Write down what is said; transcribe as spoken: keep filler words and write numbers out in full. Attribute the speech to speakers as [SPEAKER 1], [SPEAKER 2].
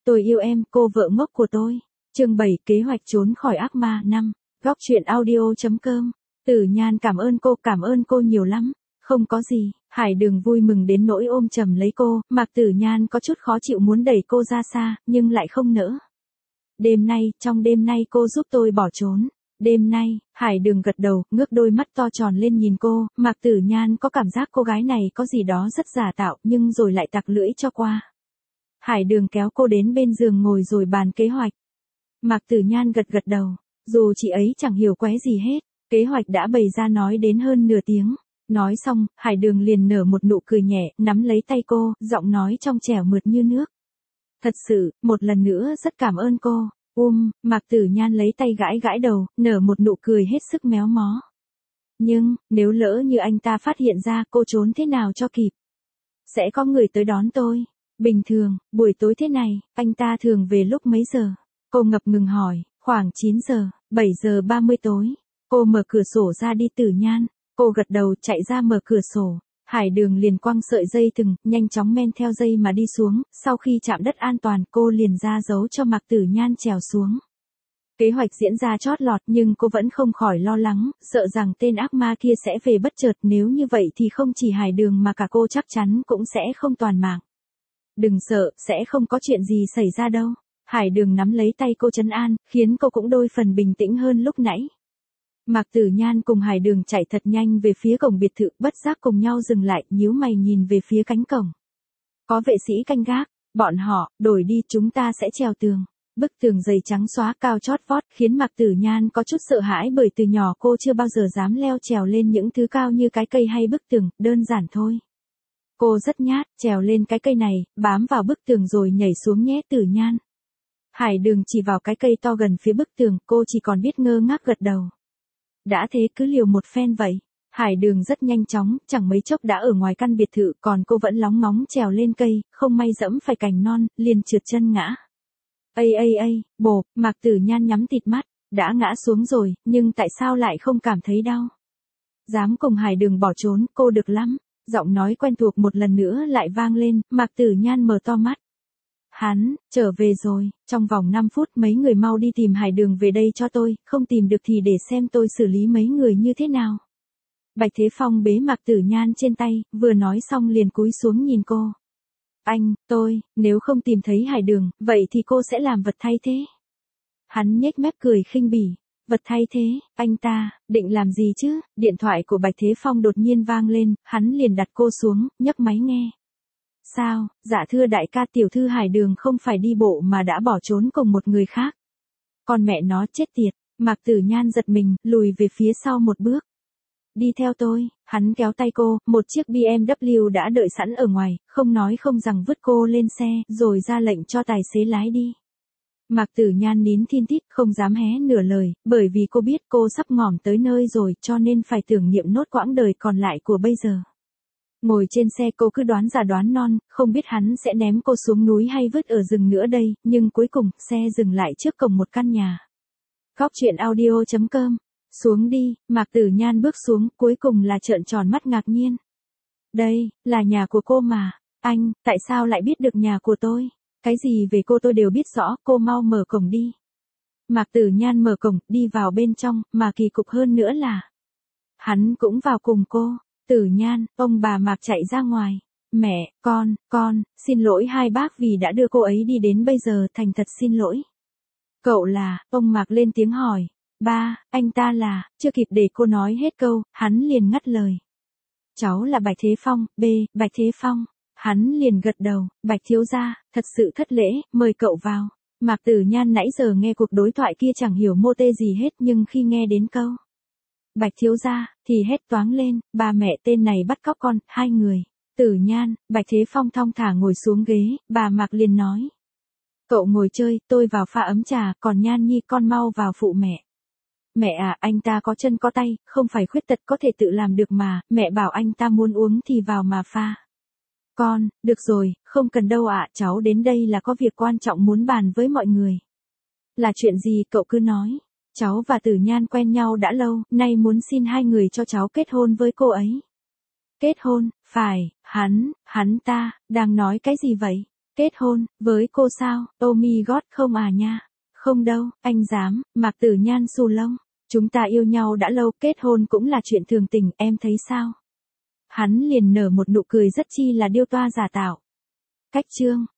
[SPEAKER 1] Tôi yêu em, cô vợ ngốc của tôi. Chương bảy, kế hoạch trốn khỏi ác ma năm. Góc truyện audio.com. Tử Nhan cảm ơn cô, cảm ơn cô nhiều lắm. Không có gì. Hải Đường vui mừng đến nỗi ôm chầm lấy cô, Mạc Tử Nhan có chút khó chịu muốn đẩy cô ra xa, nhưng lại không nỡ. Đêm nay, trong đêm nay cô giúp tôi bỏ trốn. Đêm nay, Hải Đường gật đầu, ngước đôi mắt to tròn lên nhìn cô, Mạc Tử Nhan có cảm giác cô gái này có gì đó rất giả tạo, nhưng rồi lại tặc lưỡi cho qua. Hải Đường kéo cô đến bên giường ngồi rồi bàn kế hoạch. Mạc Tử Nhan gật gật đầu, dù chị ấy chẳng hiểu quái gì hết, kế hoạch đã bày ra nói đến hơn nửa tiếng. Nói xong, Hải Đường liền nở một nụ cười nhẹ, nắm lấy tay cô, giọng nói trong trẻo mượt như nước. Thật sự, một lần nữa rất cảm ơn cô. Um, Mạc Tử Nhan lấy tay gãi gãi đầu, nở một nụ cười hết sức méo mó. Nhưng, nếu lỡ như anh ta phát hiện ra cô trốn thế nào cho kịp? Sẽ có người tới đón tôi. Bình thường, buổi tối thế này, anh ta thường về lúc mấy giờ? Cô ngập ngừng hỏi, khoảng chín giờ, bảy giờ ba mươi tối. Cô mở cửa sổ ra đi. Tử Nhan. Cô gật đầu chạy ra mở cửa sổ. Hải Đường liền quăng sợi dây thừng, nhanh chóng men theo dây mà đi xuống, sau khi chạm đất an toàn cô liền ra dấu cho Mạc Tử Nhan trèo xuống. Kế hoạch diễn ra chót lọt nhưng cô vẫn không khỏi lo lắng, sợ rằng tên ác ma kia sẽ về bất chợt, nếu như vậy thì không chỉ Hải Đường mà cả cô chắc chắn cũng sẽ không toàn mạng. Đừng sợ, sẽ không có chuyện gì xảy ra đâu. Hải Đường nắm lấy tay cô trấn an, khiến cô cũng đôi phần bình tĩnh hơn lúc nãy. Mạc Tử Nhan cùng Hải Đường chạy thật nhanh về phía cổng biệt thự, bất giác cùng nhau dừng lại, nhíu mày nhìn về phía cánh cổng. Có vệ sĩ canh gác, bọn họ, đổi đi, chúng ta sẽ trèo tường. Bức tường dày trắng xóa cao chót vót, khiến Mạc Tử Nhan có chút sợ hãi bởi từ nhỏ cô chưa bao giờ dám leo trèo lên những thứ cao như cái cây hay bức tường, đơn giản thôi. Cô rất nhát, trèo lên cái cây này, bám vào bức tường rồi nhảy xuống nhé Tử Nhan. Hải Đường chỉ vào cái cây to gần phía bức tường, cô chỉ còn biết ngơ ngác gật đầu. Đã thế cứ liều một phen vậy. Hải Đường rất nhanh chóng, chẳng mấy chốc đã ở ngoài căn biệt thự, còn cô vẫn lóng ngóng trèo lên cây, không may dẫm phải cành non, liền trượt chân ngã. Ây ây ây, bộp, Mạc Tử Nhan nhắm tịt mắt, đã ngã xuống rồi, nhưng tại sao lại không cảm thấy đau? Dám cùng Hải Đường bỏ trốn, cô được lắm. Giọng nói quen thuộc một lần nữa lại vang lên, Mạc Tử Nhan mở to mắt. Hắn, trở về rồi, trong vòng năm phút mấy người mau đi tìm Hải Đường về đây cho tôi, không tìm được thì để xem tôi xử lý mấy người như thế nào. Bạch Thế Phong bế Mạc Tử Nhan trên tay, vừa nói xong liền cúi xuống nhìn cô. Anh, tôi, nếu không tìm thấy Hải Đường, vậy thì cô sẽ làm vật thay thế. Hắn nhếch mép cười khinh bỉ. Vật thay thế, anh ta, định làm gì chứ? Điện thoại của Bạch Thế Phong đột nhiên vang lên, hắn liền đặt cô xuống, nhấc máy nghe. Sao, dạ thưa đại ca, tiểu thư Hải Đường không phải đi bộ mà đã bỏ trốn cùng một người khác. Còn mẹ nó chết tiệt, Mạc Tử Nhan giật mình, lùi về phía sau một bước. Đi theo tôi, hắn kéo tay cô, một chiếc bê em vê đã đợi sẵn ở ngoài, không nói không rằng vứt cô lên xe, rồi ra lệnh cho tài xế lái đi. Mạc Tử Nhan nín thin thít, không dám hé nửa lời, bởi vì cô biết cô sắp ngỏm tới nơi rồi, cho nên phải tưởng niệm nốt quãng đời còn lại của bây giờ. Ngồi trên xe cô cứ đoán già đoán non, không biết hắn sẽ ném cô xuống núi hay vứt ở rừng nữa đây, nhưng cuối cùng, xe dừng lại trước cổng một căn nhà. Góc truyện audio.com. Xuống đi, Mạc Tử Nhan bước xuống, cuối cùng là trợn tròn mắt ngạc nhiên. Đây, là nhà của cô mà. Anh, tại sao lại biết được nhà của tôi? Cái gì về cô tôi đều biết rõ, cô mau mở cổng đi. Mạc Tử Nhan mở cổng, đi vào bên trong, mà kỳ cục hơn nữa là hắn cũng vào cùng cô. Tử Nhan, ông bà Mạc chạy ra ngoài. Mẹ, con, con, xin lỗi hai bác vì đã đưa cô ấy đi đến bây giờ, thành thật xin lỗi. Cậu là, ông Mạc lên tiếng hỏi. Ba, anh ta là, chưa kịp để cô nói hết câu, hắn liền ngắt lời. Cháu là Bạch Thế Phong, B, Bạch Thế Phong. Hắn liền gật đầu, Bạch thiếu gia, thật sự thất lễ, mời cậu vào. Mạc Tử Nhan nãy giờ nghe cuộc đối thoại kia chẳng hiểu mô tê gì hết, nhưng khi nghe đến câu Bạch thiếu gia, thì hét toáng lên, ba mẹ tên này bắt cóc con, hai người. Tử Nhan, Bạch Thế Phong thong thả ngồi xuống ghế, bà Mạc liền nói. Cậu ngồi chơi, tôi vào pha ấm trà, còn Nhan Nhi con mau vào phụ mẹ. Mẹ à, anh ta có chân có tay, không phải khuyết tật có thể tự làm được mà, mẹ bảo anh ta muốn uống thì vào mà pha. Con, được rồi, không cần đâu ạ, cháu đến đây là có việc quan trọng muốn bàn với mọi người. Là chuyện gì cậu cứ nói. Cháu và Tử Nhan quen nhau đã lâu, nay muốn xin hai người cho cháu kết hôn với cô ấy. Kết hôn, phải, hắn, hắn ta, đang nói cái gì vậy? Kết hôn, với cô sao? Oh my god không à nha. Không đâu, anh dám, Mạc Tử Nhan xù lông. Chúng ta yêu nhau đã lâu, kết hôn cũng là chuyện thường tình, em thấy sao? Hắn liền nở một nụ cười rất chi là điêu toa giả tạo. Cách chương